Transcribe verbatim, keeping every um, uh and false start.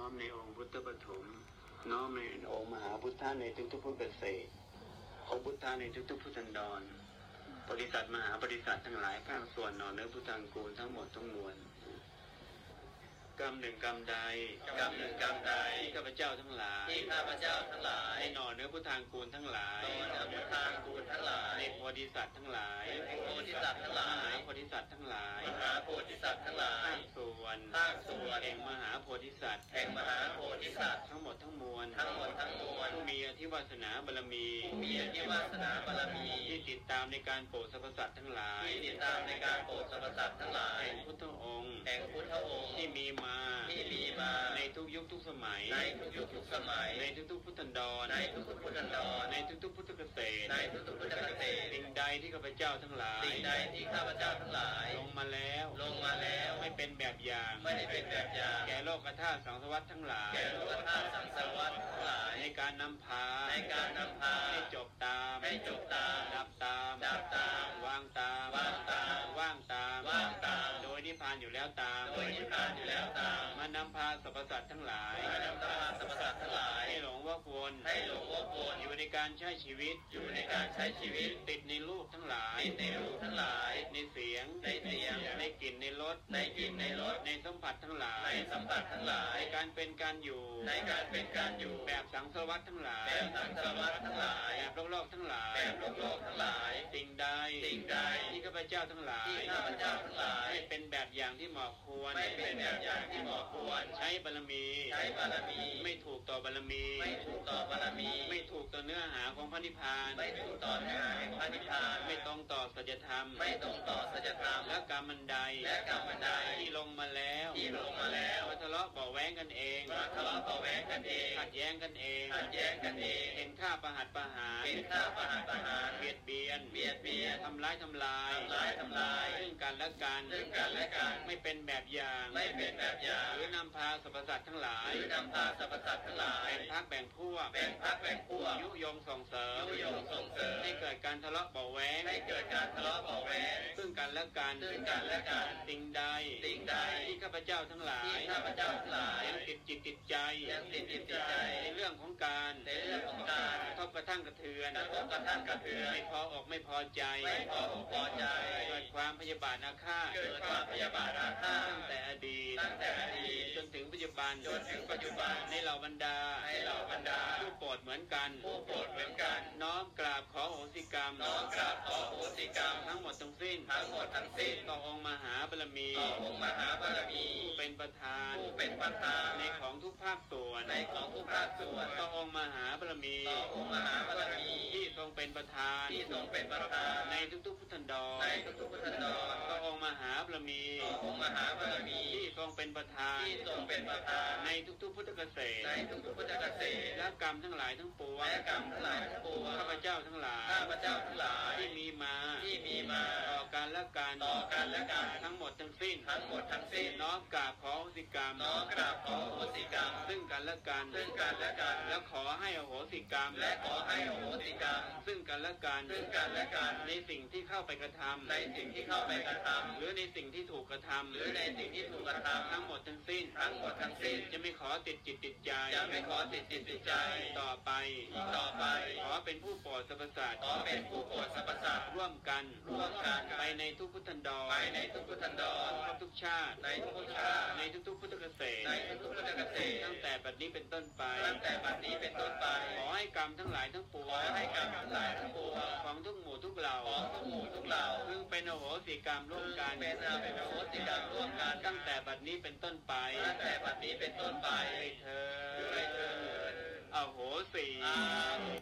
มในองค์พุทธปฐมน้อมในองค์มหาพุทธะในทุกๆพุทธเกษตรองค์พุทธะในทุกๆพุทธันดรบริษัทมหาบริษัททั้งหลายภาคส่วนหน่อเนื้อพุทธังกูลทั้งหมดทั้งมวลกรรมหนึ่งกรรมใดกรรมหนึ่งกรรมใดที่ข้าพเจ้าทั้งหลายที่ข้าพเจ้าทั้งหลายในหน่อเนื้อพุทธังกูลทั้งหลายหน่อเนื้อพุทธังกูลทั้งหลายในโพธิสัตว์ทั้งหลายในโพธิสัตว์ทั้งหลายมหาโพธิสัตว์ทั้งหลายมหาโพธิสัตว์ทั้งหลายภาคส่วนภาคส่วนแห่งมหาโพธิสัตว์แห่งมหาโพธิสัตว์ทั้งหมดทั้งมวลทั้งหมดทั้งมวลผู้มีอธิวาสนาบารมีผู้มีอธิวาสนาบารมีที่ติดตามในการโปรดสรรพสัตว์ทั้งหลายที่ติดตามในการโปรดสรรพสัตว์ทั้งหลายแห่งพุทธองค์แห่งพุทธองค์ที่มีมาที่มีมาในทุกยุคทุกสมัยในทุกยุคทุกสมัยในทุกๆพุทธันดรในทุกๆพุทธันดรในทุกๆพุทธเกษตรในทุกๆพุทธเกษตรสิ่งใดที่ข้าพเจ้าทั้งหลายสิ่งใดที่ข้าพเจ้าทั้งหลายลงมาแล้วลงมาแล้วไม่เป็นแบบอย่างไม่ได้เป็นแบบอย่างแก่โลกธาตุสังสารวัฏทั้งหลายแก่โลกธาตุสังสารวัฏทั้งหลายในการนำพาในการนำพาให้จบตามให้จบตามดับตามดับตามวางตามวางตามว่างตามว่างตามโดยนิพพานอยู่แล้วตามโดยนิพพานอยู่แล้วตามมานำพาสรรพสัตว์ทั้งหลายมานำพาสรรพสัตว์ทั้งหลายให้หลงวอกวนให้หลงวอกวนอยู่ในการใช้ชีวิตอยู่ในการใช้ชีวิตติดในรูปทั้งหลายติดในรูปทั้งหลายติดในเสียงในเสียงในกลิ่นในรสในกลิ่นในรสในสัมผัสทั้งหลายในสัมผัสทั้งหลายในการเป็นการอยู่ในการเป็นการอยู่แบบสังสารวัฏทั้งหลายแบบสังสารวัฏทั้งหลายแบบโลกโลกทั้งหลายแบบโลกโลกทั้งหลายสิ่งใดสิ่งใดที่ข้าพเจ้าทั้งหลายที่ข้าพเจ้าทั้งหลายไม่เป็นแบบอย่างที่เหมาะควรไม่เป็นแบบอย่างที่เหมาะควรใช้บารมีใช้บารมีไม่ถูกต่อบารมีไม่ถูกต่อบารมีไม่ถูกต่อเนื้อหาของพระนิพพานไม่ถูกต่อเนื้อหาของพระนิพพานไม่ตรงต่อสัจธรรมไม่ตรงต่อสัจธรรมและกรรมมันใดและกรรมมันใดที่ลงมาแล้วที่ลงมาแล้วมาทะเลาะเบาแว้งกันเองมาทะเลาะเบาแว้งกันเองขัดแย้งกันเองขัดแย้งกันเองเห็นข้าประหัตประหารเห็นข้าประหัตประหารเบียดเบียนเบียดเบียนทำร้ายทำลายทำร้ายทำลายซึ่งกันและกันซึ่งกันและกันไม่เป็นแบบอย่างไม่เป็นแบบอย่างหรือนำพาสรรพสัตว์ทั้งหลายหรือนำพาสรรพสัตว์ทั้งหลายแบ่งพรรคแบ่งพวกแบ่งพรรคแบ่งพวกยุยงส่งเสริมยุยงส่งเสริมให้เกิดการทะเลาะเบาแว้งให้เกิดการทะเลาะเบาแว้งซึ่งกันและกันซึ่งกันและกันสิ่งใดสิ่งใดที่ข้าพเจ้าทั้งหลายที่ข้าพเจ้าทั้งหลายยังติดจิตติดใจยังติดจิตติดใจในเรื่องของการในเรื่องของการกระทบกระทั่งกระเทือนกระทบกระทั่งกระเทือนไม่พออกไม่พอใจไม่พออกพอใจเกิดความพยาบาทอาฆาตเกิดความพยาบาทอาฆาตตั้งแต่อดีตตั้งแต่อดีตจนถึงปัจจุบันจนถึงปัจจุบันในเหล่าบรรดาในเหล่าบรรดาผู้โปรดเหมือนกันผู้โปรดเหมือนกันน้อมกราบขอโหสิกรรมน้อมกราบขอโหสิกรรมทั้งหมดทั้งสิ้นทั้งหมดทั้งสิ้นต่อองค์มหาบารมีต่อองค์มหาบารมีผู้เป็นประธานผู้เป็นประธานในของทุกภาคส่วนในของทุกภาคส่วนต่อองค์มหาบารมีต่อองค์มหาบารมีที่ทรงเป็นประธานที่ทรงเป็นประธานในทุกๆพุทธันดรในทุกๆพุทธันดรต่อองค์มหาบารมีต่อองค์มหาบารมีที่ทรงเป็นประธานที่ทรงเป็นประธานในทุกๆพุทธเกษตรในทุกๆพุทธเกษตรและกรรมทั้งหลายทั้งปวงและกรรมทั้งหลายทั้งปวงข้าพเจ้าทั้งหลายข้าพเจ้าทั้งหลายที่มีมาที่มีมาต่อการและการต่อการและการทั้งหมดทั้งสิ้นทั้งหมดทั้งสิ้นน้อมกราบขอโหสิกรรมน้อมกราบขอโหสิกรรมซึ่งกันและกันซึ่งกันและกันและขอให้อโหสิกรรมและขอให้อโหสิกรรมซึ่งกันและกันซึ่งกันและกันในสิ่งที่เข้าไปกระทำในสิ่งที่เข้าไปกระทำหรือในสิ่งที่ถูกกระทำหรือในสิ่งที่ถูกกระทำทั้งหมดทั้งสิ้นทั้งหมดทั้งสิ้นจะไม่ขอติดจิตติดใจจะไม่ขอติดจิตติดใจต่อไปต่อไปขอเป็นผู้โปรดสรรพสัตว์ขอเป็นผู้โปรดสรรพสัตว์ร่วมกันร่วมกันไปในทุกพุทธันดรไปในทุกพุทธันดรทุกชาติในทุกชาติในทุกๆพุทธเกษตรในทุกๆพุทธเกษตรตั้งแต่บัดนี้เป็นต้นไปตั้งแต่บัดนี้เป็นต้นไปขอให้กรรมทั้งหลายทั้งปวงขอให้กรรมทั้งหลายทั้งปวงของทุกหมู่ทุกเหล่าของทุกหมู่ทุกเหล่าพึงเป็นอโหสิกรรมร่วมกันเป็นอโหสิกรรมร่วมกันตั้งแต่บัดนี้เป็นต้นไปตั้งแต่บัดนี้เป็นต้นไปด้วยเถิดด้วยเถิดอโหสิอโห